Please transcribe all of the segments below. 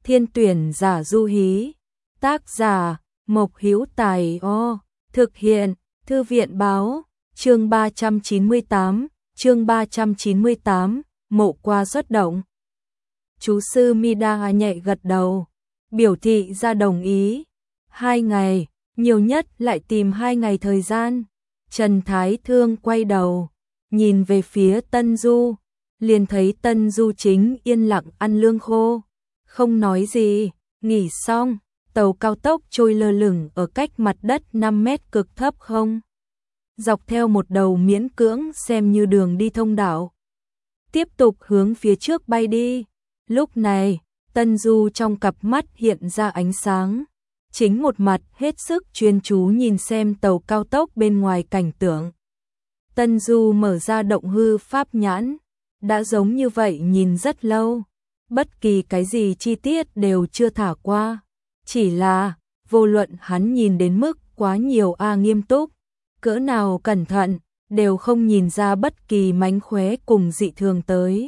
Thiên tuyển giả du hí. Tác giả Mộc Hữu Tài. Thực hiện Thư viện báo. Chương 398, Mộ Qua xuất động. Chú sư Mida nhẹ gật đầu, biểu thị ra đồng ý. 2 ngày, nhiều nhất lại tìm 2 ngày thời gian. Trần Thái Thương quay đầu, nhìn về phía Tân Du, liền thấy Tân Du chính yên lặng ăn lương khô, không nói gì. Nghỉ xong, tàu cao tốc trôi lơ lửng ở cách mặt đất 5 mét cực thấp không. Dọc theo một đầu miễn cưỡng xem như đường đi thông đạo. Tiếp tục hướng phía trước bay đi. Lúc này, Tân Du trong cặp mắt hiện ra ánh sáng. Chính một mặt hết sức chuyên chú nhìn xem tàu cao tốc bên ngoài cảnh tượng. Tân Du mở ra động hư pháp nhãn. Đã giống như vậy nhìn rất lâu. Bất kỳ cái gì chi tiết đều chưa thả qua. Chỉ là, vô luận hắn nhìn đến mức quá nhiều nghiêm túc, cỡ nào cẩn thận, đều không nhìn ra bất kỳ mánh khóe cùng dị thường tới.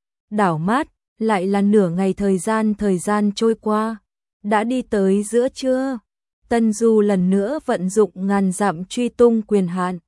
Đảo mắt, lại là nửa ngày thời gian trôi qua. Đã đi tới giữa trưa. Tân Du lần nữa vận dụng ngàn dặm truy tung quyền hạn.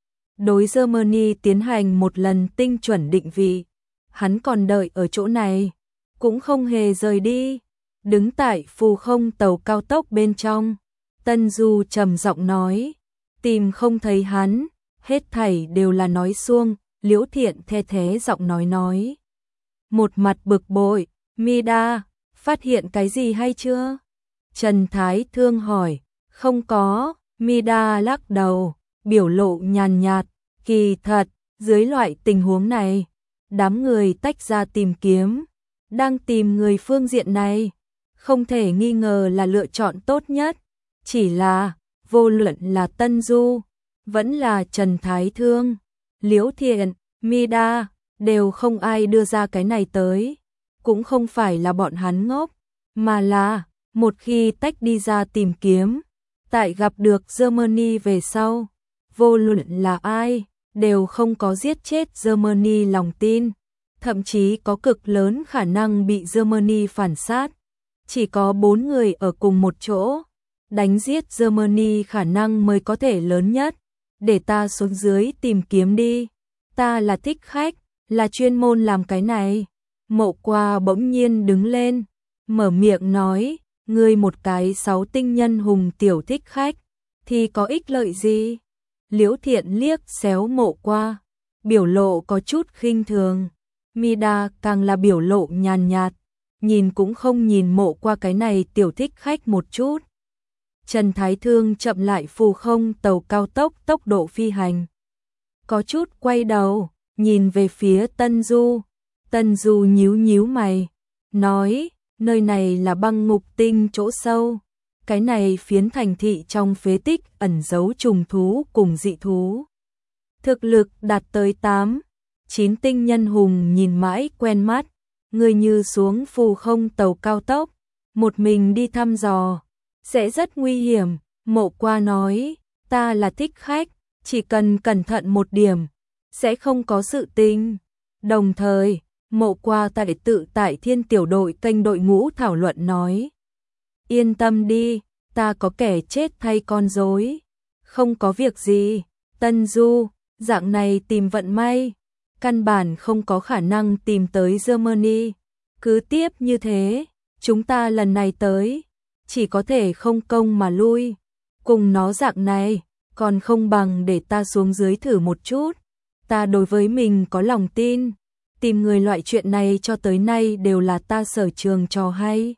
Đối Germany tiến hành một lần tinh chuẩn định vị. Hắn còn đợi ở chỗ này, cũng không hề rời đi. Đứng tại phù không tàu cao tốc bên trong, Tân Du trầm giọng nói, tìm không thấy hắn, hết thảy đều là nói suông. Liễu Thiện the thế giọng nói. Một mặt bực bội, Mida, phát hiện cái gì hay chưa? Trần Thái Thương hỏi, không có. Mida lắc đầu, biểu lộ nhàn nhạt, kỳ thật, dưới loại tình huống này, đám người tách ra tìm kiếm, đang tìm người phương diện này, không thể nghi ngờ là lựa chọn tốt nhất. Chỉ là, vô luận là Tân Du, vẫn là Trần Thái Thương, Liễu Thiện, Mida, đều không ai đưa ra cái này tới. Cũng không phải là bọn hắn ngốc, mà là, một khi tách đi ra tìm kiếm, tại gặp được Germany về sau, vô luận là ai, đều không có giết chết Germany lòng tin, thậm chí có cực lớn khả năng bị Germany phản sát. Chỉ có 4 người ở cùng một chỗ, đánh giết Germany khả năng mới có thể lớn nhất. Để ta xuống dưới tìm kiếm đi, ta là thích khách, là chuyên môn làm cái này. Mộ Qua bỗng nhiên đứng lên, mở miệng nói, ngươi một cái 6 tinh nhân hùng tiểu thích khách, thì có ích lợi gì? Liễu Thiện liếc xéo Mộ Qua, biểu lộ có chút khinh thường. Mida càng là biểu lộ nhàn nhạt, nhìn cũng không nhìn Mộ Qua cái này tiểu thích khách một chút. Trần Thái Thương chậm lại phù không tàu cao tốc tốc độ phi hành. Có chút quay đầu, nhìn về phía Tân Du. Tân Du nhíu mày, nói, nơi này là băng ngục tinh chỗ sâu. Cái này phiến thành thị trong phế tích ẩn giấu trùng thú cùng dị thú. Thực lực đạt tới 8, 9 tinh nhân hùng nhìn mãi quen mắt. Người như xuống phù không tàu cao tốc, một mình đi thăm dò, sẽ rất nguy hiểm. Mộ Qua nói, ta là thích khách, chỉ cần cẩn thận một điểm, sẽ không có sự tình. Đồng thời, Mộ Qua tại Thiên tiểu đội kênh đội ngũ thảo luận nói, yên tâm đi, ta có kẻ chết thay con rối, không có việc gì. Tân Du, dạng này tìm vận may, căn bản không có khả năng tìm tới Germany. Cứ tiếp như thế, chúng ta lần này tới, chỉ có thể không công mà lui. Cùng nó dạng này, còn không bằng để ta xuống dưới thử một chút. Ta đối với mình có lòng tin, tìm người loại chuyện này cho tới nay đều là ta sở trường trò hay.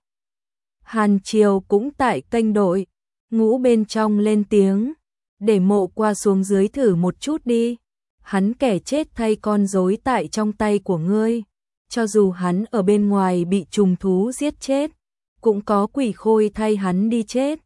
Hàn Triều cũng tại kênh đội ngũ bên trong lên tiếng, để Mộ Qua xuống dưới thử một chút đi. Hắn kẻ chết thay con rối tại trong tay của ngươi, cho dù hắn ở bên ngoài bị trùng thú giết chết, cũng có quỷ khôi thay hắn đi chết.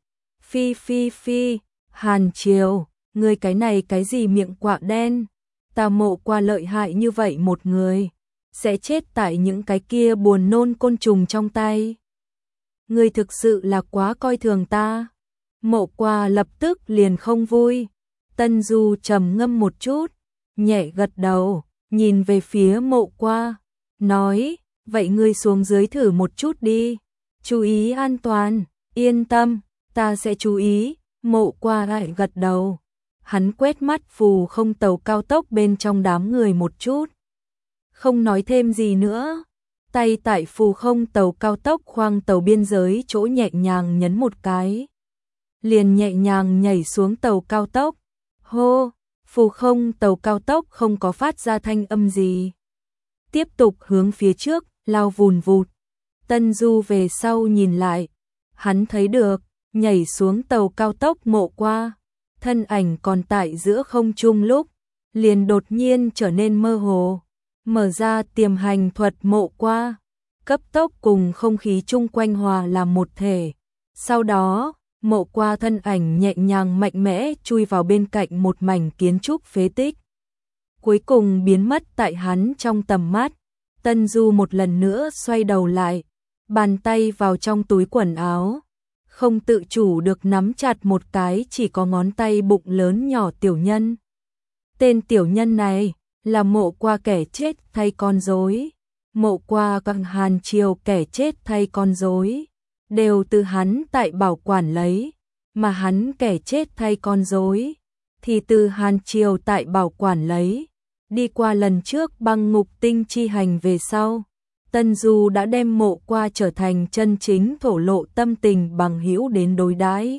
Phi, Hàn Triều, ngươi cái này cái gì miệng quạ đen, ta Mộ Qua lợi hại như vậy một người, sẽ chết tại những cái kia buồn nôn côn trùng trong tay. Ngươi thực sự là quá coi thường ta. Mộ Qua lập tức liền không vui. Tân Du trầm ngâm một chút, nhẹ gật đầu, nhìn về phía Mộ Qua, nói, vậy ngươi xuống dưới thử một chút đi. Chú ý an toàn, yên tâm, ta sẽ chú ý. Mộ Qua lại gật đầu. Hắn quét mắt phù không tàu cao tốc bên trong đám người một chút. Không nói thêm gì nữa. Tay tại phù không tàu cao tốc khoang tàu biên giới chỗ nhẹ nhàng nhấn một cái. Liền nhẹ nhàng nhảy xuống tàu cao tốc. Hô, phù không tàu cao tốc không có phát ra thanh âm gì. Tiếp tục hướng phía trước, lao vùn vụt. Tân Du về sau nhìn lại. Hắn thấy được, nhảy xuống tàu cao tốc Mộ Qua. Thân ảnh còn tại giữa không trung lúc, liền đột nhiên trở nên mơ hồ. Mở ra tiềm hành thuật Mộ Qua. Cấp tốc cùng không khí chung quanh hòa làm một thể. Sau đó, Mộ Qua thân ảnh nhẹ nhàng mạnh mẽ chui vào bên cạnh một mảnh kiến trúc phế tích. Cuối cùng biến mất tại hắn trong tầm mắt. Tân Du một lần nữa xoay đầu lại, bàn tay vào trong túi quần áo. Không tự chủ được nắm chặt một cái chỉ có ngón tay bụng lớn nhỏ tiểu nhân. Tên tiểu nhân này là Mộ Qua kẻ chết thay con rối. Mộ Qua càng Hàn Triều kẻ chết thay con rối. Đều từ hắn tại bảo quản lấy, mà hắn kẻ chết thay con rối thì từ Hàn Triều tại bảo quản lấy. Đi qua lần trước băng ngục tinh chi hành về sau, Tân Du đã đem Mộ Qua trở thành chân chính thổ lộ tâm tình bằng hữu đến đối đãi.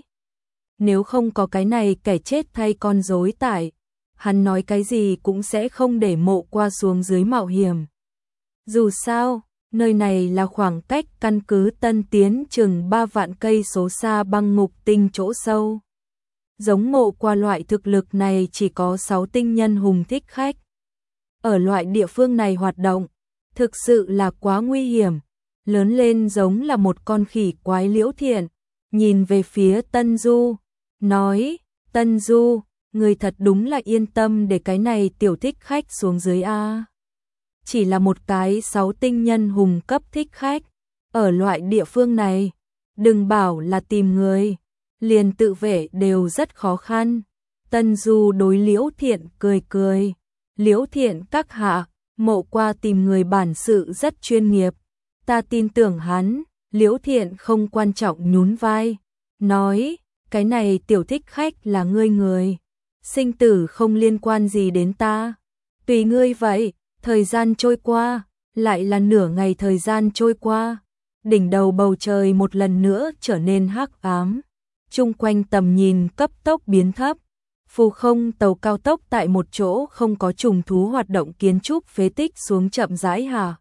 Nếu không có cái này kẻ chết thay con rối tại, hắn nói cái gì cũng sẽ không để Mộ Qua xuống dưới mạo hiểm. Dù sao, nơi này là khoảng cách căn cứ Tân Tiến chừng 3 vạn cây số xa băng ngục tinh chỗ sâu. Giống Mộ Qua loại thực lực này chỉ có 6 tinh nhân hùng thích khách. Ở loại địa phương này hoạt động, thực sự là quá nguy hiểm. Lớn lên giống là một con khỉ quái. Liễu Thiện nhìn về phía Tân Du, nói: Tân Du, người thật đúng là yên tâm để cái này tiểu thích khách xuống dưới a. Chỉ là một cái 6 tinh nhân hùng cấp thích khách, ở loại địa phương này, đừng bảo là tìm người, liền tự vệ đều rất khó khăn. Tân Du đối Liễu Thiện cười cười. Liễu Thiện các hạ, Mộ Qua tìm người bản sự rất chuyên nghiệp, ta tin tưởng hắn. Liễu Thiện không quan trọng nhún vai, nói: cái này tiểu thích khách là ngươi người, sinh tử không liên quan gì đến ta, tùy ngươi vậy. Thời gian trôi qua, lại là nửa ngày thời gian trôi qua, đỉnh đầu bầu trời một lần nữa trở nên hắc ám, chung quanh tầm nhìn cấp tốc biến thấp. Phù không tàu cao tốc tại một chỗ không có trùng thú hoạt động kiến trúc phế tích xuống chậm rãi hạ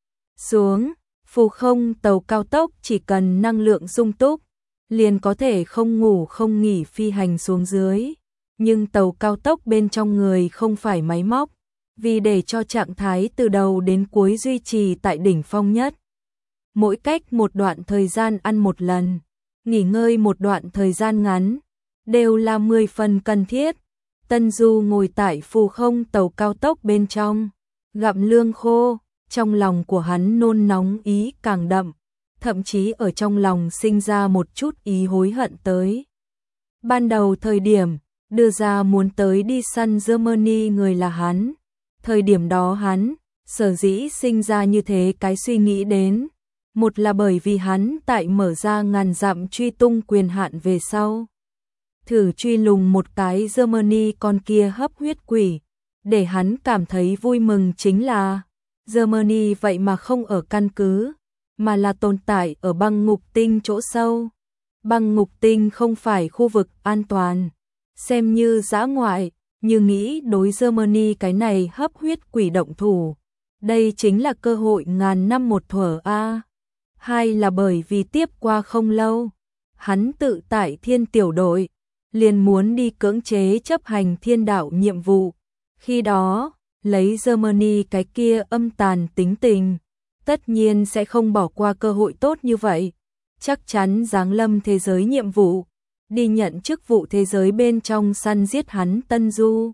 xuống. Phù không tàu cao tốc chỉ cần năng lượng sung túc, liền có thể không ngủ không nghỉ phi hành xuống dưới. Nhưng tàu cao tốc bên trong người không phải máy móc, vì để cho trạng thái từ đầu đến cuối duy trì tại đỉnh phong nhất. Mỗi cách một đoạn thời gian ăn một lần, nghỉ ngơi một đoạn thời gian ngắn, đều là 10 phần cần thiết. Tân Du ngồi tại phù không tàu cao tốc bên trong, gặm lương khô, trong lòng của hắn nôn nóng ý càng đậm, thậm chí ở trong lòng sinh ra một chút ý hối hận tới. Ban đầu thời điểm, đưa ra muốn tới đi săn Germany người là hắn. Thời điểm đó hắn, sở dĩ sinh ra như thế cái suy nghĩ đến, một là bởi vì hắn tại mở ra ngàn dặm truy tung quyền hạn về sau, thử truy lùng một cái Germany con kia hấp huyết quỷ, để hắn cảm thấy vui mừng chính là Germany vậy mà không ở căn cứ, mà là tồn tại ở băng ngục tinh chỗ sâu. Băng ngục tinh không phải khu vực an toàn, xem như dã ngoại, như nghĩ đối Germany cái này hấp huyết quỷ động thủ. Đây chính là cơ hội ngàn năm một thuở a. Hai là bởi vì tiếp qua không lâu, hắn tự tại thiên tiểu đội, liền muốn đi cưỡng chế chấp hành thiên đạo nhiệm vụ. Khi đó, lấy Germany cái kia âm tàn tính tình, tất nhiên sẽ không bỏ qua cơ hội tốt như vậy. Chắc chắn giáng lâm thế giới nhiệm vụ, đi nhận chức vụ thế giới bên trong săn giết hắn Tân Du.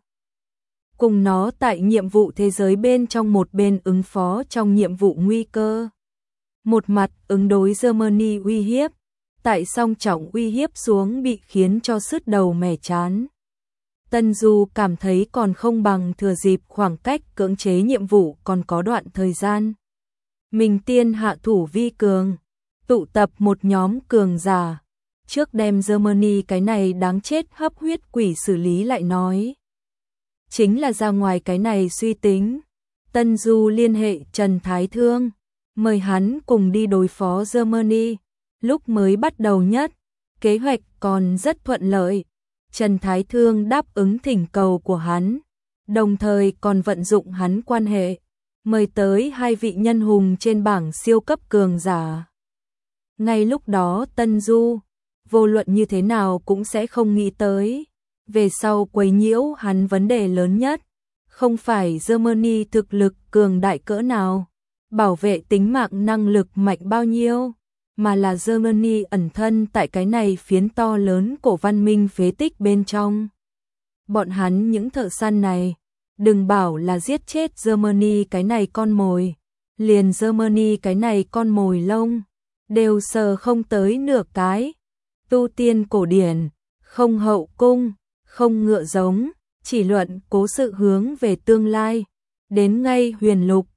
Cùng nó tại nhiệm vụ thế giới bên trong một bên ứng phó trong nhiệm vụ nguy cơ. Một mặt ứng đối Germany uy hiếp, tại song trọng uy hiếp xuống bị khiến cho sứt đầu mẻ chán. Tân Du cảm thấy còn không bằng thừa dịp khoảng cách cưỡng chế nhiệm vụ còn có đoạn thời gian. Mình tiên hạ thủ vi cường, tụ tập một nhóm cường giả, trước đem Germany cái này đáng chết hấp huyết quỷ xử lý lại nói. Chính là ra ngoài cái này suy tính, Tân Du liên hệ Trần Thái Thương, mời hắn cùng đi đối phó Germany. Lúc mới bắt đầu nhất, kế hoạch còn rất thuận lợi. Trần Thái Thương đáp ứng thỉnh cầu của hắn, đồng thời còn vận dụng hắn quan hệ, mời tới 2 vị nhân hùng trên bảng siêu cấp cường giả. Ngay lúc đó Tân Du, vô luận như thế nào cũng sẽ không nghĩ tới. Về sau quấy nhiễu hắn vấn đề lớn nhất, không phải Germany thực lực cường đại cỡ nào, bảo vệ tính mạng năng lực mạnh bao nhiêu, mà là Germany ẩn thân tại cái này phiến to lớn cổ văn minh phế tích bên trong. Bọn hắn những thợ săn này, đừng bảo là giết chết Germany cái này con mồi, liền Germany cái này con mồi lông, đều sờ không tới nửa cái. Tu tiên cổ điển, không hậu cung, không ngựa giống, chỉ luận cố sự hướng về tương lai, đến ngay huyền lục,